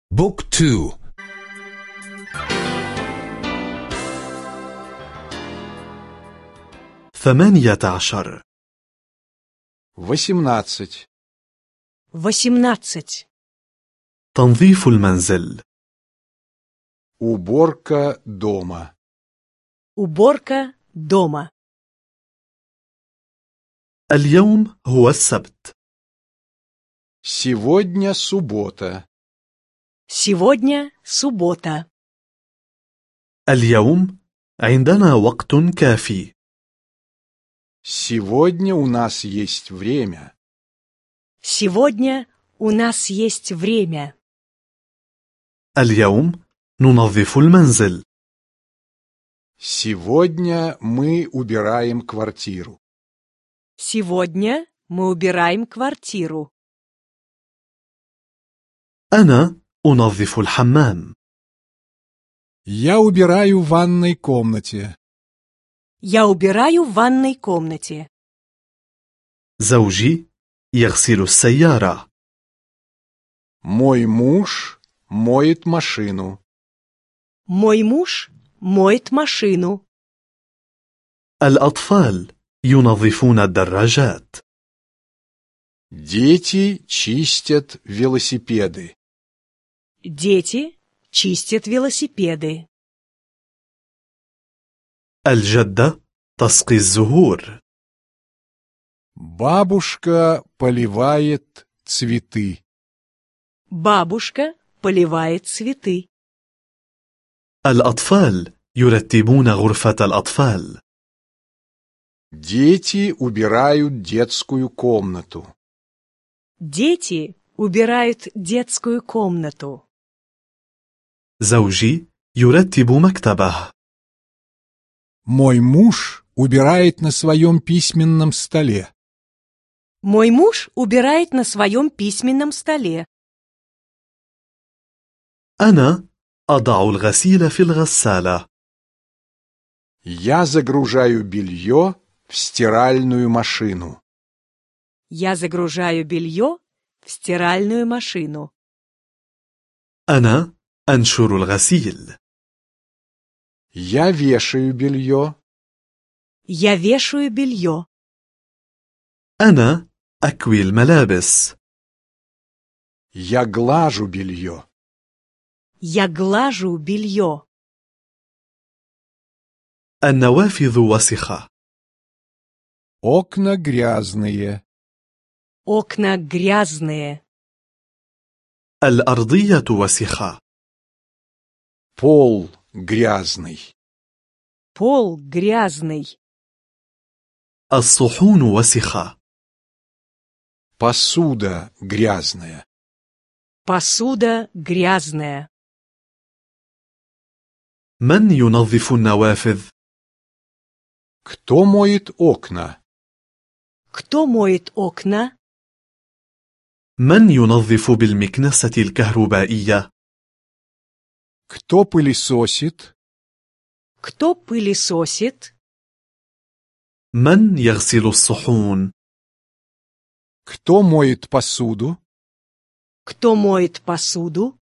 بوك تو. 18. 18. 18. تنظيف المنزل. Уборка дома. Уборка дома. اليوم هو السبت. Сегодня суббота. Сегодня суббота. اليوم عندنا وقت كافي. Сегодня у нас есть время. Сегодня у нас есть время. اليوم ننظف المنزل. Сегодня мы убираем квартиру. Сегодня мы убираем квартиру. أنا أنظف الحمام. Я убираю в ванной комнате. Я убираю в ванной комнате. زوجي يغسل السيارة. Мой муж моет машину. Мой муж моет машину. الأطفال ينظفون الدراجات. Дети чистят велосипеды. Дети чистят велосипеды. الجدة تسقي الزهور. Бабушка поливает цветы. Бабушка поливает цветы. الأطفال يرتبون غرفة الأطفال. Дети убирают детскую комнату. Дети убирают детскую комнату. زوجي يرتب مكتبه. Мой муж убирает на своем письменном столе. Мой муж убирает на своем письменном столе. أنا أضع الغسيل في الغسالة. Я загружаю белье в стиральную машину. Я загружаю белье в стиральную машину. أنا أنشر الغسيل. Я вешаю белье. Я вешаю белье. أنا أكوي الملابس. Я глажу белье. Я глажу белье. النوافذ وسخة. Окна грязные. Окна грязные. الأرضية وسخة. Пол грязный. Пол грязный. الصحون وسخة. Посуда грязная. Посуда грязная. من ينظف النوافذ؟ Кто моет окна? Кто моет окна? من ينظف بالمكنسة الكهربائية؟ Кто пылесосит? Кто пылесосит? من يغسل الصحون؟ Кто моет посуду? Кто моет посуду?